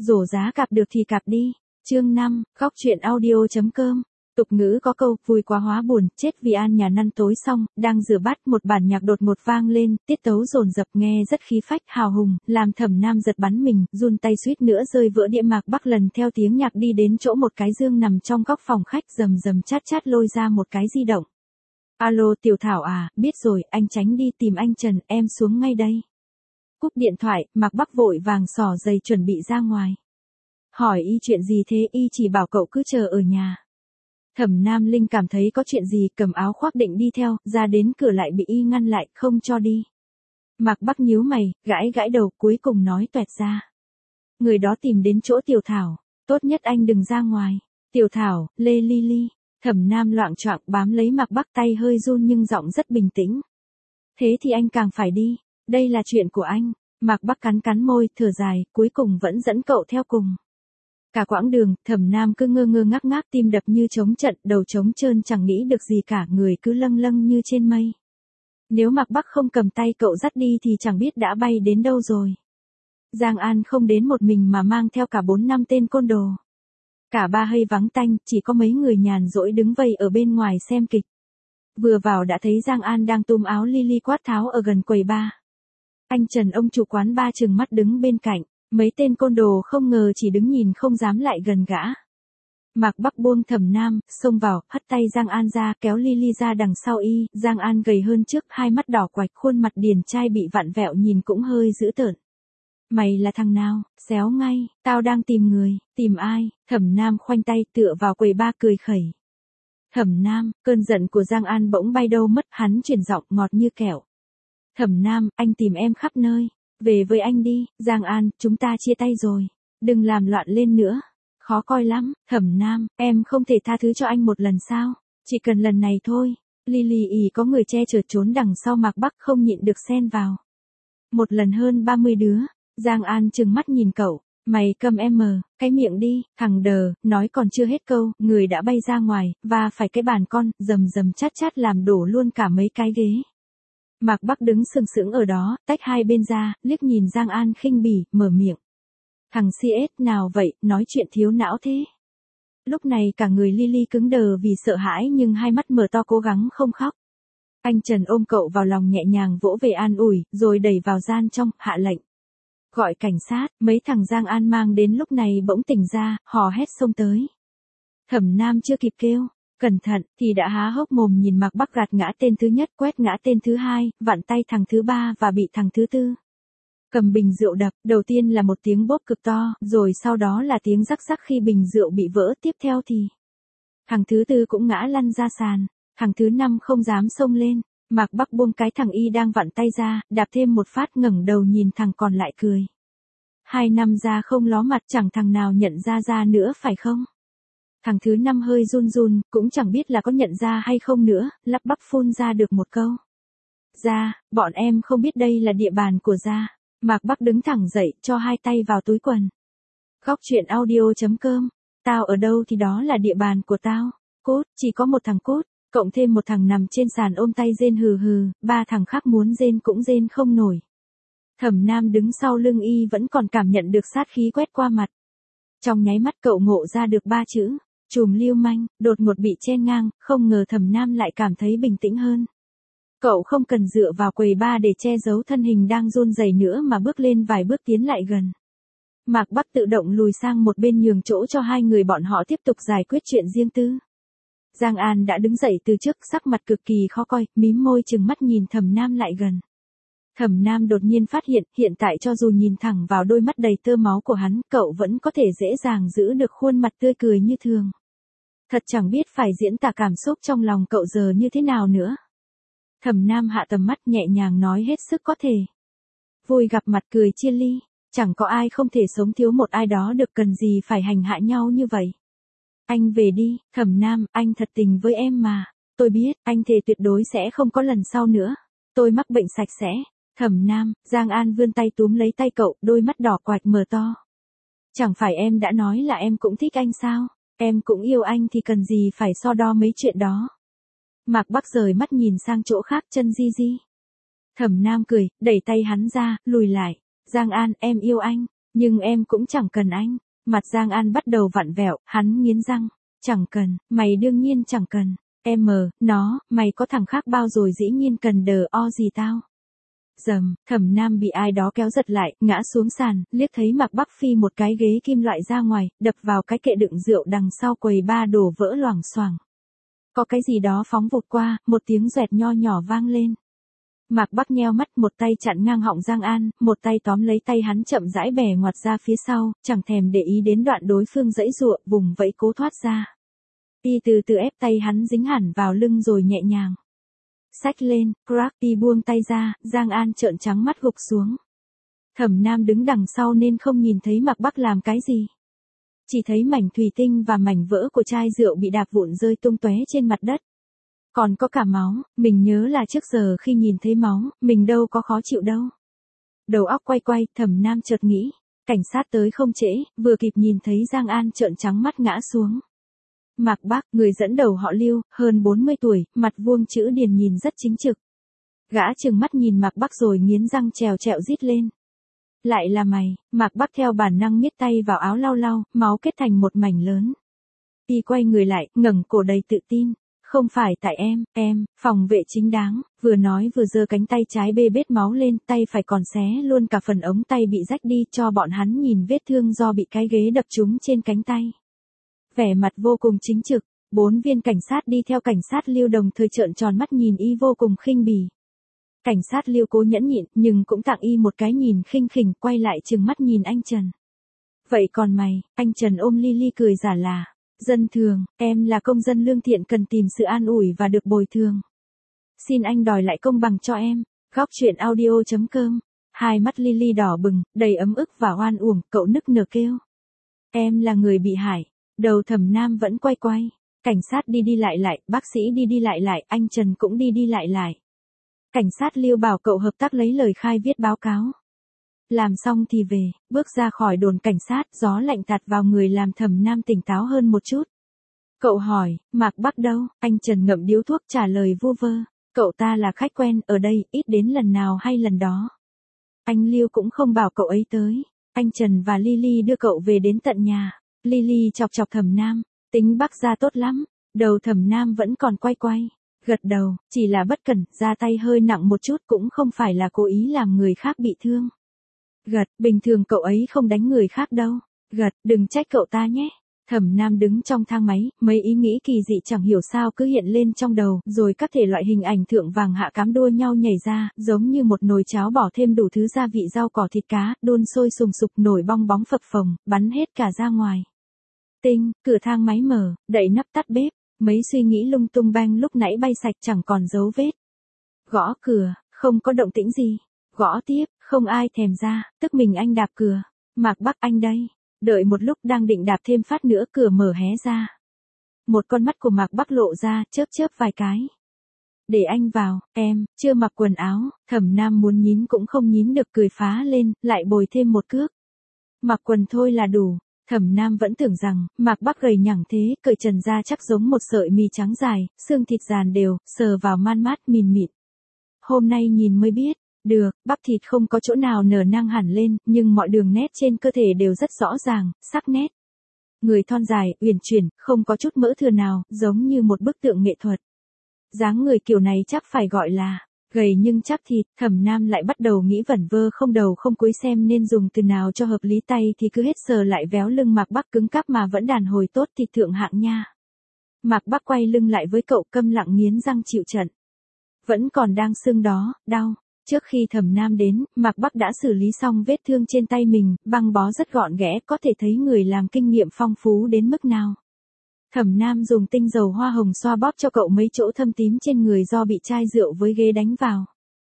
Rổ giá cặp được thì cặp đi. Chương 5, góc truyện audio.com. Tục ngữ có câu, vui quá hóa buồn, chết vì an nhà năn tối xong, đang rửa bát một bản nhạc đột ngột vang lên, tiết tấu dồn dập nghe rất khí phách hào hùng, làm Thẩm Nam giật bắn mình, run tay suýt nữa rơi vỡ đĩa. Mạc Bắc lần theo tiếng nhạc đi đến chỗ một cái giường nằm trong góc phòng khách, rầm rầm chát chát lôi ra một cái di động. Alo Tiểu Thảo à, biết rồi, anh tránh đi tìm anh Trần, em xuống ngay đây. Cúp điện thoại, Mạc Bắc vội vàng xỏ giày chuẩn bị ra ngoài. Hỏi y chuyện gì thế, y chỉ bảo cậu cứ chờ ở nhà. Thẩm Nam Linh cảm thấy có chuyện gì, cầm áo khoác định đi theo, ra đến cửa lại bị y ngăn lại, không cho đi. Mạc Bắc nhíu mày, gãi gãi đầu, cuối cùng nói toẹt ra. Người đó tìm đến chỗ Tiểu Thảo, tốt nhất anh đừng ra ngoài. Tiểu Thảo, Lê Ly. Thẩm Nam loạng choạng bám lấy Mạc Bắc, tay hơi run nhưng giọng rất bình tĩnh. Thế thì anh càng phải đi, đây là chuyện của anh. Mạc Bắc cắn môi, thở dài, cuối cùng vẫn dẫn cậu theo cùng. Cả quãng đường, Thẩm Nam cứ ngơ ngơ ngác ngác, tim đập như trống trận, đầu trống trơn, chẳng nghĩ được gì cả, người cứ lâng lâng như trên mây. Nếu Mạc Bắc không cầm tay cậu dắt đi thì chẳng biết đã bay đến đâu rồi. Giang An không đến một mình mà mang theo cả 4-5 tên côn đồ. Cả ba hay vắng tanh, chỉ có mấy người nhàn rỗi đứng vây ở bên ngoài xem kịch. Vừa vào đã thấy Giang An đang túm áo Lily quát tháo ở gần quầy bar. Anh Trần ông chủ quán bar trừng mắt đứng bên cạnh. Mấy tên côn đồ không ngờ chỉ đứng nhìn không dám lại gần gã. Mạc Bắc buông Thẩm Nam, xông vào, hất tay Giang An ra, kéo Lily ra đằng sau y. Giang An gầy hơn trước, hai mắt đỏ quạch, khuôn mặt điển trai bị vặn vẹo nhìn cũng hơi dữ tợn. Mày là thằng nào, xéo ngay, tao đang tìm người. Tìm ai? Thẩm Nam khoanh tay tựa vào quầy bar cười khẩy. Thẩm Nam, cơn giận của Giang An bỗng bay đâu mất, hắn chuyển giọng ngọt như kẹo. Thẩm Nam, anh tìm em khắp nơi. Về với anh đi, Giang An, chúng ta chia tay rồi. Đừng làm loạn lên nữa. Khó coi lắm, Thẩm Nam, em không thể tha thứ cho anh một lần sao? Chỉ cần lần này thôi. Lily ỉ có người che chở trốn đằng sau, Mạc Bắc không nhịn được xen vào. Một lần hơn 30 đứa. Giang An trừng mắt nhìn cậu. Mày cầm cái miệng đi, thằng đờ, nói còn chưa hết câu, người đã bay ra ngoài, và phải cái bàn con, rầm rầm chát chát làm đổ luôn cả mấy cái ghế. Mạc Bắc đứng sừng sững ở đó, tách hai bên ra, liếc nhìn Giang An khinh bỉ, mở miệng. Thằng CS nào vậy, nói chuyện thiếu não thế. Lúc này cả người Lily cứng đờ vì sợ hãi nhưng hai mắt mở to cố gắng không khóc. Anh Trần ôm cậu vào lòng nhẹ nhàng vỗ về an ủi, rồi đẩy vào gian trong, hạ lệnh. Gọi cảnh sát, mấy thằng Giang An mang đến lúc này bỗng tỉnh ra, hò hét xông tới. Thẩm Nam chưa kịp kêu. Cẩn thận, thì đã há hốc mồm nhìn Mạc Bắc gạt ngã tên thứ nhất, quét ngã tên thứ hai, vặn tay thằng thứ ba và bị thằng thứ tư. Cầm bình rượu đập, đầu tiên là một tiếng bốp cực to, rồi sau đó là tiếng rắc rắc khi bình rượu bị vỡ, tiếp theo thì thằng thứ tư cũng ngã lăn ra sàn, thằng thứ năm không dám xông lên. Mạc Bắc buông cái thằng y đang vặn tay ra, đạp thêm một phát, ngẩng đầu nhìn thằng còn lại cười. 2 năm ra không ló mặt, chẳng thằng nào nhận ra nữa phải không? Thằng thứ năm hơi run, cũng chẳng biết là có nhận ra hay không nữa, lắp bắp phun ra được một câu. Bọn em không biết đây là địa bàn của Gia. Mạc Bắc đứng thẳng dậy, cho hai tay vào túi quần. Góc truyện audio.com. Tao ở đâu thì đó là địa bàn của tao. Cút, chỉ có một thằng cút, cộng thêm một thằng nằm trên sàn ôm tay rên hừ hừ, 3 thằng khác muốn rên cũng rên không nổi. Thẩm Nam đứng sau lưng y vẫn còn cảm nhận được sát khí quét qua mặt. Trong nháy mắt cậu ngộ ra được 3 chữ. Trùm lưu manh, đột ngột bị chen ngang, không ngờ Thẩm Nam lại cảm thấy bình tĩnh hơn. Cậu không cần dựa vào quầy bar để che giấu thân hình đang run rẩy nữa mà bước lên vài bước tiến lại gần. Mạc Bắc tự động lùi sang một bên nhường chỗ cho hai người bọn họ tiếp tục giải quyết chuyện riêng tư. Giang An đã đứng dậy từ trước, sắc mặt cực kỳ khó coi, mím môi trừng mắt nhìn Thẩm Nam lại gần. Thẩm Nam đột nhiên phát hiện tại cho dù nhìn thẳng vào đôi mắt đầy tơ máu của hắn, cậu vẫn có thể dễ dàng giữ được khuôn mặt tươi cười như thường. Thật chẳng biết phải diễn tả cảm xúc trong lòng cậu giờ như thế nào nữa. Thẩm Nam hạ tầm mắt nhẹ nhàng nói hết sức có thể. Vui gặp mặt cười chia ly, chẳng có ai không thể sống thiếu một ai đó được, cần gì phải hành hạ nhau như vậy. Anh về đi, Thẩm Nam, anh thật tình với em mà. Tôi biết, anh thề tuyệt đối sẽ không có lần sau nữa. Tôi mắc bệnh sạch sẽ. Thẩm Nam, Giang An vươn tay túm lấy tay cậu, đôi mắt đỏ quạch mở to. Chẳng phải em đã nói là em cũng thích anh sao? Em cũng yêu anh thì cần gì phải so đo mấy chuyện đó. Mạc Bắc rời mắt nhìn sang chỗ khác, chân di. Thẩm Nam cười, đẩy tay hắn ra, lùi lại. Giang An, em yêu anh. Nhưng em cũng chẳng cần anh. Mặt Giang An bắt đầu vặn vẹo, hắn nghiến răng. Chẳng cần, mày đương nhiên chẳng cần. Mày có thằng khác bao rồi dĩ nhiên cần đờ o gì tao. Dầm, Thẩm Nam bị ai đó kéo giật lại, ngã xuống sàn, liếc thấy Mạc Bắc phi một cái ghế kim loại ra ngoài, đập vào cái kệ đựng rượu đằng sau quầy ba đổ vỡ loảng xoảng. Có cái gì đó phóng vụt qua, một tiếng doẹt nho nhỏ vang lên. Mạc Bắc nheo mắt, một tay chặn ngang họng Giang An, một tay tóm lấy tay hắn chậm rãi bẻ ngoặt ra phía sau, chẳng thèm để ý đến đoạn đối phương giãy giụa, vùng vẫy cố thoát ra. Y từ từ ép tay hắn dính hẳn vào lưng rồi nhẹ nhàng xách lên, crack. Y buông tay ra, Giang An trợn trắng mắt gục xuống. Thẩm Nam đứng đằng sau nên không nhìn thấy Mạc Bắc làm cái gì. Chỉ thấy mảnh thủy tinh và mảnh vỡ của chai rượu bị đạp vụn rơi tung tóe trên mặt đất. Còn có cả máu, mình nhớ là trước giờ khi nhìn thấy máu, mình đâu có khó chịu đâu. Đầu óc quay quay, Thẩm Nam chợt nghĩ, cảnh sát tới không trễ, vừa kịp nhìn thấy Giang An trợn trắng mắt ngã xuống. Mạc Bắc, người dẫn đầu họ Lưu, hơn 40 tuổi, mặt vuông chữ điền nhìn rất chính trực. Gã trừng mắt nhìn Mạc Bắc rồi nghiến răng trèo trẹo rít lên. Lại là mày. Mạc Bắc theo bản năng miết tay vào áo lau lau, máu kết thành một mảnh lớn. Y quay người lại, ngẩng cổ đầy tự tin. Không phải tại em, phòng vệ chính đáng, vừa nói vừa giơ cánh tay trái bê bết máu lên, tay phải còn xé luôn cả phần ống tay bị rách đi cho bọn hắn nhìn vết thương do bị cái ghế đập trúng trên cánh tay. Vẻ mặt vô cùng chính trực, 4 viên cảnh sát đi theo cảnh sát Lưu đồng thời trợn tròn mắt nhìn Y vô cùng khinh bỉ. Cảnh sát Lưu cố nhẫn nhịn, nhưng cũng tặng Y một cái nhìn khinh khỉnh, quay lại trừng mắt nhìn anh Trần. Vậy còn mày? Anh Trần ôm Lily cười giả là, dân thường, em là công dân lương thiện cần tìm sự an ủi và được bồi thường. Xin anh đòi lại công bằng cho em. Góc truyện audio.com. Hai mắt Lily đỏ bừng, đầy ấm ức và oan uổng, cậu nức nở kêu. Em là người bị hại. Đầu Thẩm Nam vẫn quay quay. Cảnh sát đi đi lại lại, bác sĩ đi đi lại lại, anh Trần cũng đi đi lại lại. Cảnh sát Lưu bảo cậu hợp tác lấy lời khai viết báo cáo. Làm xong thì về, bước ra khỏi đồn cảnh sát, gió lạnh tạt vào người làm Thẩm Nam tỉnh táo hơn một chút. Cậu hỏi, Mạc Bắc đâu? Anh Trần ngậm điếu thuốc trả lời vu vơ. Cậu ta là khách quen ở đây, ít đến lần nào hay lần đó. Anh Lưu cũng không bảo cậu ấy tới. Anh Trần và Lily đưa cậu về đến tận nhà. Lily chọc chọc Thẩm Nam, tính Bắc ra tốt lắm. Đầu Thẩm Nam vẫn còn quay quay. Gật đầu, chỉ là bất cẩn, ra tay hơi nặng một chút, cũng không phải là cố ý làm người khác bị thương. Gật, bình thường cậu ấy không đánh người khác đâu. Gật, đừng trách cậu ta nhé. Thẩm Nam đứng trong thang máy, mấy ý nghĩ kỳ dị chẳng hiểu sao cứ hiện lên trong đầu, rồi các thể loại hình ảnh thượng vàng hạ cám đua nhau nhảy ra, giống như một nồi cháo bỏ thêm đủ thứ gia vị rau cỏ thịt cá, đun sôi sùng sục, nổi bong bóng phập phồng, bắn hết cả ra ngoài. Tinh, cửa thang máy mở, đậy nắp tắt bếp, mấy suy nghĩ lung tung beng lúc nãy bay sạch chẳng còn dấu vết. Gõ cửa, không có động tĩnh gì. Gõ tiếp, không ai thèm ra, tức mình anh đạp cửa. Mạc Bắc anh đây. Đợi một lúc đang định đạp thêm phát nữa, cửa mở hé ra. Một con mắt của Mạc Bắc lộ ra, chớp chớp vài cái. Để anh vào, em, chưa mặc quần áo. Thẩm Nam muốn nhín cũng không nhín được, cười phá lên, lại bồi thêm một cước. Mặc quần thôi là đủ. Thẩm Nam vẫn tưởng rằng, Mạc Bắc gầy nhẳng thế, cởi trần ra chắc giống một sợi mì trắng dài, xương thịt dàn đều, sờ vào man mát mìn mịn. Hôm nay nhìn mới biết. Được, bắp thịt không có chỗ nào nở nang hẳn lên, nhưng mọi đường nét trên cơ thể đều rất rõ ràng, sắc nét. Người thon dài, uyển chuyển, không có chút mỡ thừa nào, giống như một bức tượng nghệ thuật. Dáng người kiểu này chắc phải gọi là gầy nhưng chắc thịt. Thẩm Nam lại bắt đầu nghĩ vẩn vơ không đầu không cuối xem nên dùng từ nào cho hợp lý, tay thì cứ hết sờ lại véo lưng Mạc Bắc cứng cáp mà vẫn đàn hồi tốt, thịt thượng hạng nha. Mạc Bắc quay lưng lại với cậu, câm lặng nghiến răng chịu trận. Vẫn còn đang sưng đó, đau. Trước khi Thẩm Nam đến, Mạc Bắc đã xử lý xong vết thương trên tay mình, băng bó rất gọn ghẽ, có thể thấy người làm kinh nghiệm phong phú đến mức nào. Thẩm Nam dùng tinh dầu hoa hồng xoa bóp cho cậu mấy chỗ thâm tím trên người do bị chai rượu với ghế đánh vào.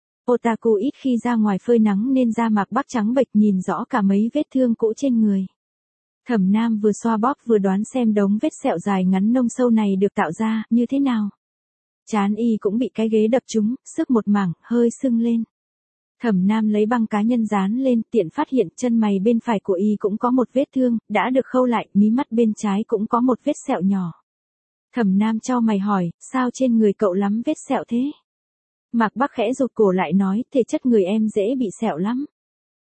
Otaku ít khi ra ngoài phơi nắng nên da Mạc Bắc trắng bệch, nhìn rõ cả mấy vết thương cũ trên người. Thẩm Nam vừa xoa bóp vừa đoán xem đống vết sẹo dài ngắn nông sâu này được tạo ra như thế nào. Trán Y cũng bị cái ghế đập trúng, sức một mảng, hơi sưng lên. Thẩm Nam lấy băng cá nhân dán lên, tiện phát hiện chân mày bên phải của Y cũng có một vết thương, đã được khâu lại, mí mắt bên trái cũng có một vết sẹo nhỏ. Thẩm Nam chau mày hỏi, sao trên người cậu lắm vết sẹo thế? Mạc Bắc khẽ rụt cổ lại nói, thể chất người em dễ bị sẹo lắm.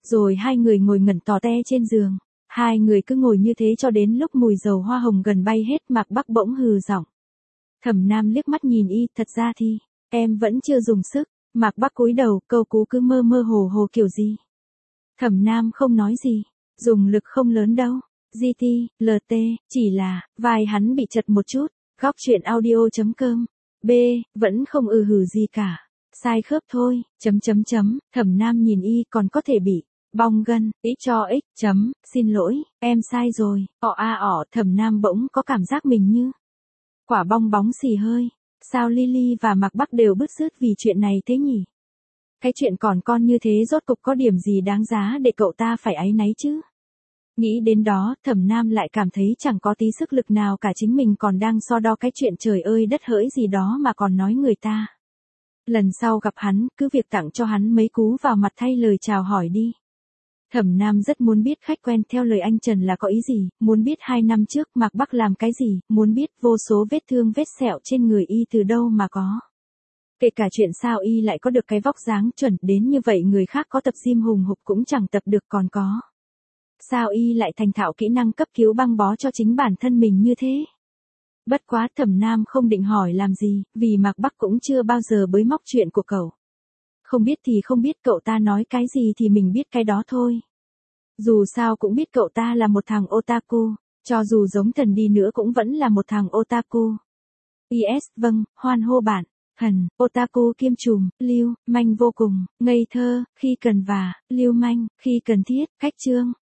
Rồi hai người ngồi ngẩn tò te trên giường. Hai người cứ ngồi như thế cho đến lúc mùi dầu hoa hồng gần bay hết. Mạc Bắc bỗng hừ giọng. Thẩm Nam liếc mắt nhìn y, thật ra thì, em vẫn chưa dùng sức. Mạc Bắc cúi đầu, câu cú cứ mơ mơ hồ hồ kiểu gì. Thẩm Nam không nói gì, dùng lực không lớn đâu. GT, LT, chỉ là, vai hắn bị chật một chút. Góc truyện audio.com. B, vẫn không hử gì cả. Sai khớp thôi, Thẩm Nam nhìn y còn có thể bị bong gân, xin lỗi, em sai rồi, Thẩm Nam bỗng có cảm giác mình như quả bong bóng xì hơi. Sao Lily và Mạc Bắc đều bứt rứt vì chuyện này thế nhỉ? Cái chuyện còn con như thế rốt cục có điểm gì đáng giá để cậu ta phải áy náy chứ? Nghĩ đến đó, Thẩm Nam lại cảm thấy chẳng có tí sức lực nào cả, chính mình còn đang so đo cái chuyện trời ơi đất hỡi gì đó mà còn nói người ta. Lần sau gặp hắn, cứ việc tặng cho hắn mấy cú vào mặt thay lời chào hỏi đi. Thẩm Nam rất muốn biết khách quen theo lời anh Trần là có ý gì, muốn biết 2 năm trước Mạc Bắc làm cái gì, muốn biết vô số vết thương vết sẹo trên người y từ đâu mà có. Kể cả chuyện sao y lại có được cái vóc dáng chuẩn đến như vậy, người khác có tập gym hùng hục cũng chẳng tập được còn có. Sao y lại thành thạo kỹ năng cấp cứu băng bó cho chính bản thân mình như thế? Bất quá Thẩm Nam không định hỏi làm gì, vì Mạc Bắc cũng chưa bao giờ bới móc chuyện của cậu. Không biết thì không biết, cậu ta nói cái gì thì mình biết cái đó thôi. Dù sao cũng biết cậu ta là một thằng otaku, cho dù giống thần đi nữa cũng vẫn là một thằng otaku. Yes, vâng, hoan hô bạn. Thần, otaku kiêm trùm, lưu manh vô cùng, ngây thơ, khi cần và, lưu manh, khi cần thiết, khách trương.